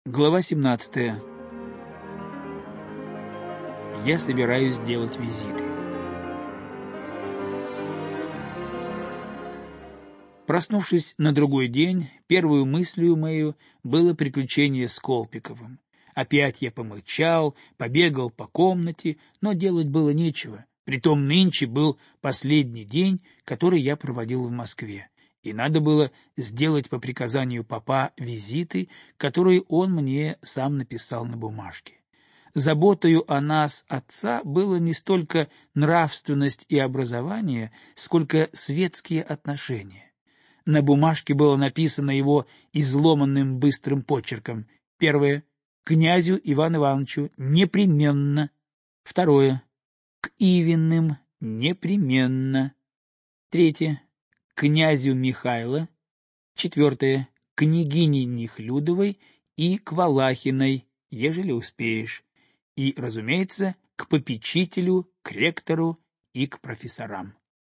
Глава 17. Я собираюсь сделать визиты. Проснувшись на другой день, первую мыслью мою было приключение с Колпиковым. Опять я помолчал, побегал по комнате, но делать было нечего. Притом нынче был последний день, который я проводил в Москве, и надо было сделать по приказанию папа визиты, которые он мне сам написал на бумажке. Заботою о нас, отца, было не столько нравственность и образование, сколько светские отношения. На бумажке было написано его изломанным быстрым почерком. Первое. Князю Ивану Ивановичу непременно. Второе. К Ивиным непременно. Третье. Князю Михайло. Четвертое. Княгине Нехлюдовой и к Валахиной, ежели успеешь. И, разумеется, к попечителю, к ректору и к профессорам.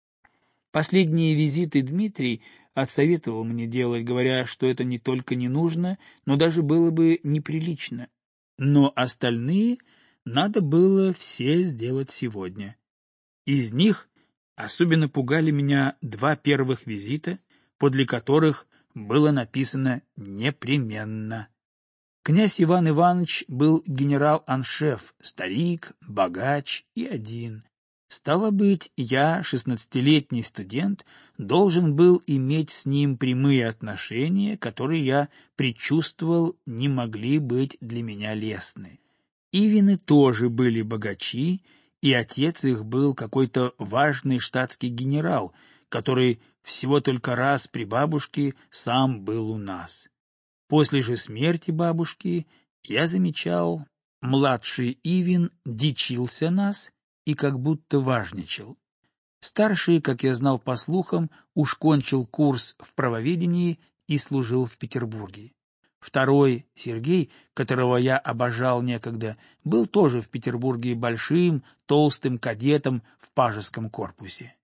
Последние визиты Дмитрий отсоветовал мне делать, говоря, что это не только не нужно, но даже было бы неприлично. Но остальные надо было все сделать сегодня. Из них особенно пугали меня два первых визита, подле которых было написано «непременно». Князь Иван Иванович был генерал-аншеф, старик, богач и один. Стало быть, я, 16-летний студент, должен был иметь с ним прямые отношения, которые я предчувствовал не могли быть для меня лестны. Ивины тоже были богачи, и отец их был какой-то важный штатский генерал, который всего только раз при бабушке сам был у нас. После же смерти бабушки я замечал, младший Ивин дичился нас и как будто важничал. Старший, как я знал по слухам, уж кончил курс в правоведении и служил в Петербурге. Второй, Сергей, которого я обожал некогда, был тоже в Петербурге большим, толстым кадетом в пажеском корпусе.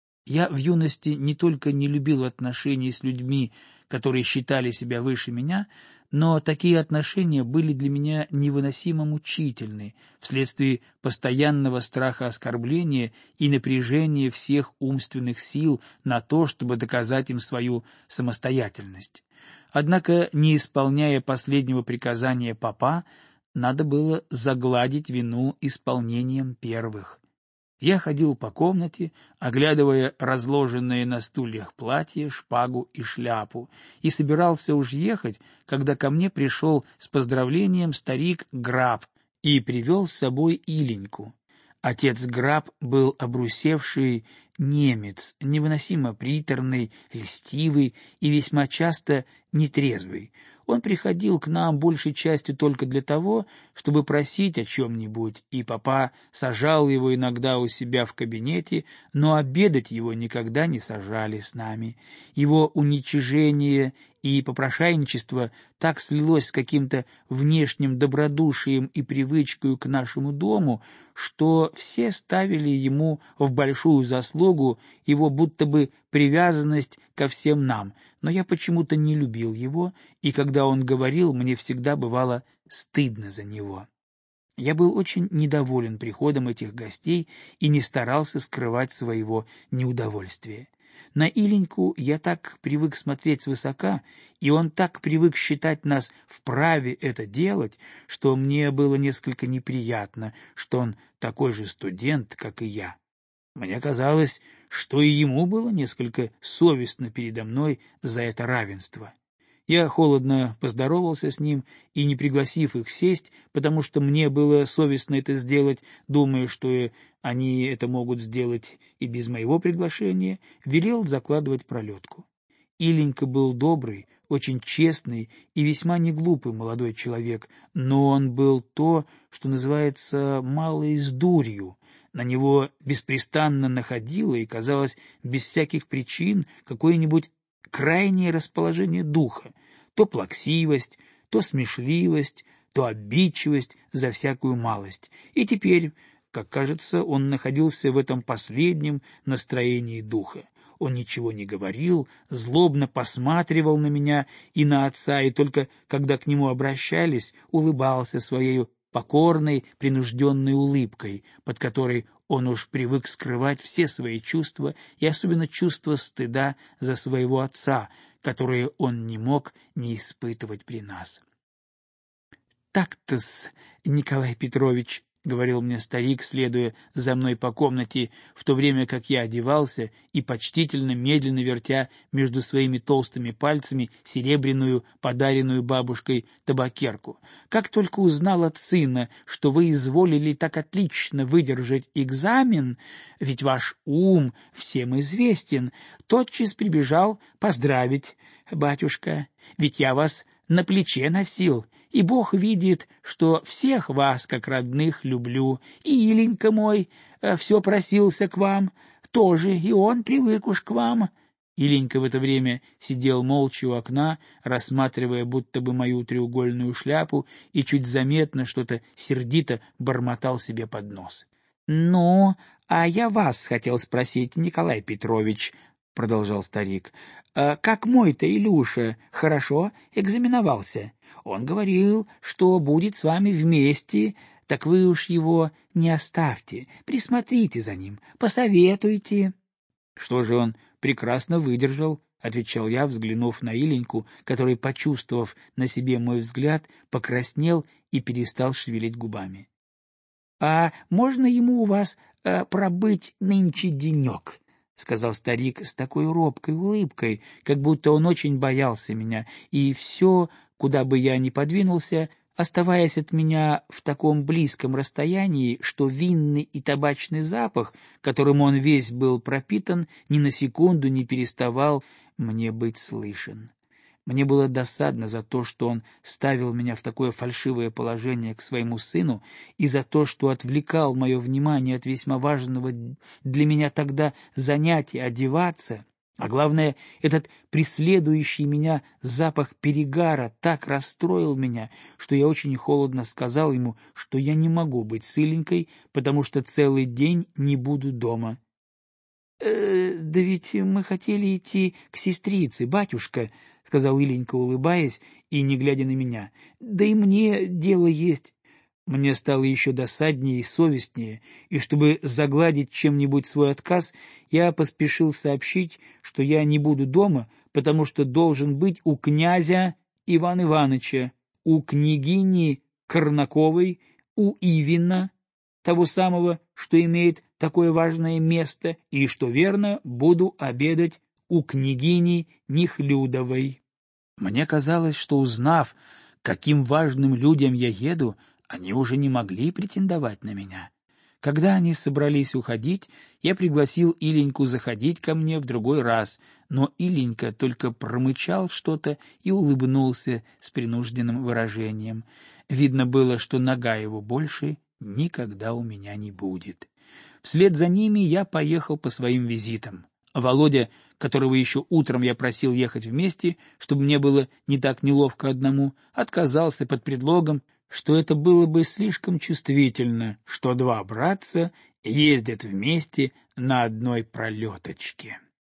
Я в юности не только не любил отношений с людьми, которые считали себя выше меня, но такие отношения были для меня невыносимо мучительны вследствие постоянного страха оскорбления и напряжения всех умственных сил на то, чтобы доказать им свою самостоятельность. Однако, не исполняя последнего приказания папа, надо было загладить вину исполнением первых. Я ходил по комнате, оглядывая разложенные на стульях платья, шпагу и шляпу, и собирался уж ехать, когда ко мне пришел с поздравлением старик Граб и привел с собой Иленьку. Отец Граб был обрусевший немец, невыносимо приторный, льстивый и весьма часто нетрезвый. Он приходил к нам большей частью только для того, чтобы просить о чем-нибудь, и папа сажал его иногда у себя в кабинете, но обедать его никогда не сажали с нами. Его уничижение и попрошайничество так слилось с каким-то внешним добродушием и привычкой к нашему дому, что все ставили ему в большую заслугу его будто бы привязанность ко всем нам, но я почему-то не любил его, и когда он говорил, мне всегда бывало стыдно за него. Я был очень недоволен приходом этих гостей и не старался скрывать своего неудовольствия. На Иленьку я так привык смотреть свысока, и он так привык считать нас вправе это делать, что мне было несколько неприятно, что он такой же студент, как и я. Мне казалось, что и ему было несколько совестно передо мной за это равенство. Я холодно поздоровался с ним и, не пригласив их сесть, потому что мне было совестно это сделать, думая, что они это могут сделать и без моего приглашения, велел закладывать пролетку. Иленька был добрый, очень честный и весьма неглупый молодой человек, но он был то, что называется малой с дурью. На него беспрестанно находило и, казалось, без всяких причин какое-нибудь крайнее расположение духа, то плаксивость, то смешливость, то обидчивость за всякую малость. И теперь, как кажется, он находился в этом последнем настроении духа. он ничего не говорил, злобно посматривал на меня и на отца, и только когда к нему обращались, улыбался своей покорной, принужденной улыбкой, под которой он уж привык скрывать все свои чувства, и особенно чувство стыда за своего отца, которые он не мог не испытывать при нас. «Так-то-с, Николай Петрович», — говорил мне старик, следуя за мной по комнате, в то время как я одевался и почтительно, медленно вертя между своими толстыми пальцами серебряную, подаренную бабушкой табакерку. «Как только узнал от сына, что вы изволили так отлично выдержать экзамен, ведь ваш ум всем известен, тотчас прибежал поздравить, батюшка, ведь я вас на плече носил, и Бог видит, что всех вас, как родных, люблю, и Иленька мой все просился к вам, тоже и он привык уж к вам». Иленька в это время сидел молча у окна, рассматривая будто бы мою треугольную шляпу, и чуть заметно что-то сердито бормотал себе под нос. «Ну, а я вас хотел спросить, Николай Петрович», — продолжал старик, — «как мой-то Илюша хорошо экзаменовался? Он говорил, что будет с вами вместе, так вы уж его не оставьте, присмотрите за ним, посоветуйте». «Что же он прекрасно выдержал», — отвечал я, взглянув на Иленьку, который, почувствовав на себе мой взгляд, покраснел и перестал шевелить губами. «А можно ему у вас пробыть нынче денек?» — сказал старик с такой робкой улыбкой, как будто он очень боялся меня, и все, куда бы я ни подвинулся, оставаясь от меня в таком близком расстоянии, что винный и табачный запах, которым он весь был пропитан, ни на секунду не переставал мне быть слышен. Мне было досадно за то, что он ставил меня в такое фальшивое положение к своему сыну, и за то, что отвлекал мое внимание от весьма важного для меня тогда занятия одеваться, а главное, этот преследующий меня запах перегара так расстроил меня, что я очень холодно сказал ему, что я не могу быть с Иленькой, потому что целый день не буду дома. Да ведь мы хотели идти к сестрице, батюшка», — сказал Иленька, улыбаясь и не глядя на меня. «Да и мне дело есть». Мне стало еще досаднее и совестнее, и чтобы загладить чем-нибудь свой отказ, я поспешил сообщить, что я не буду дома, потому что должен быть у князя Ивана Ивановича, у княгини Корнаковой, у Ивина, того самого, что имеет такое важное место, и, что верно, буду обедать у княгини Нехлюдовой. Мне казалось, что, узнав, каким важным людям я еду, они уже не могли претендовать на меня. Когда они собрались уходить, я пригласил Иленьку заходить ко мне в другой раз, но Иленька только промычал что-то и улыбнулся с принужденным выражением. Видно было, что нога его больше никогда у меня не будет. Вслед за ними я поехал по своим визитам. Володя, которого еще утром я просил ехать вместе, чтобы мне было не так неловко одному, отказался под предлогом, что это было бы слишком чувствительно, что два братца ездят вместе на одной пролеточке.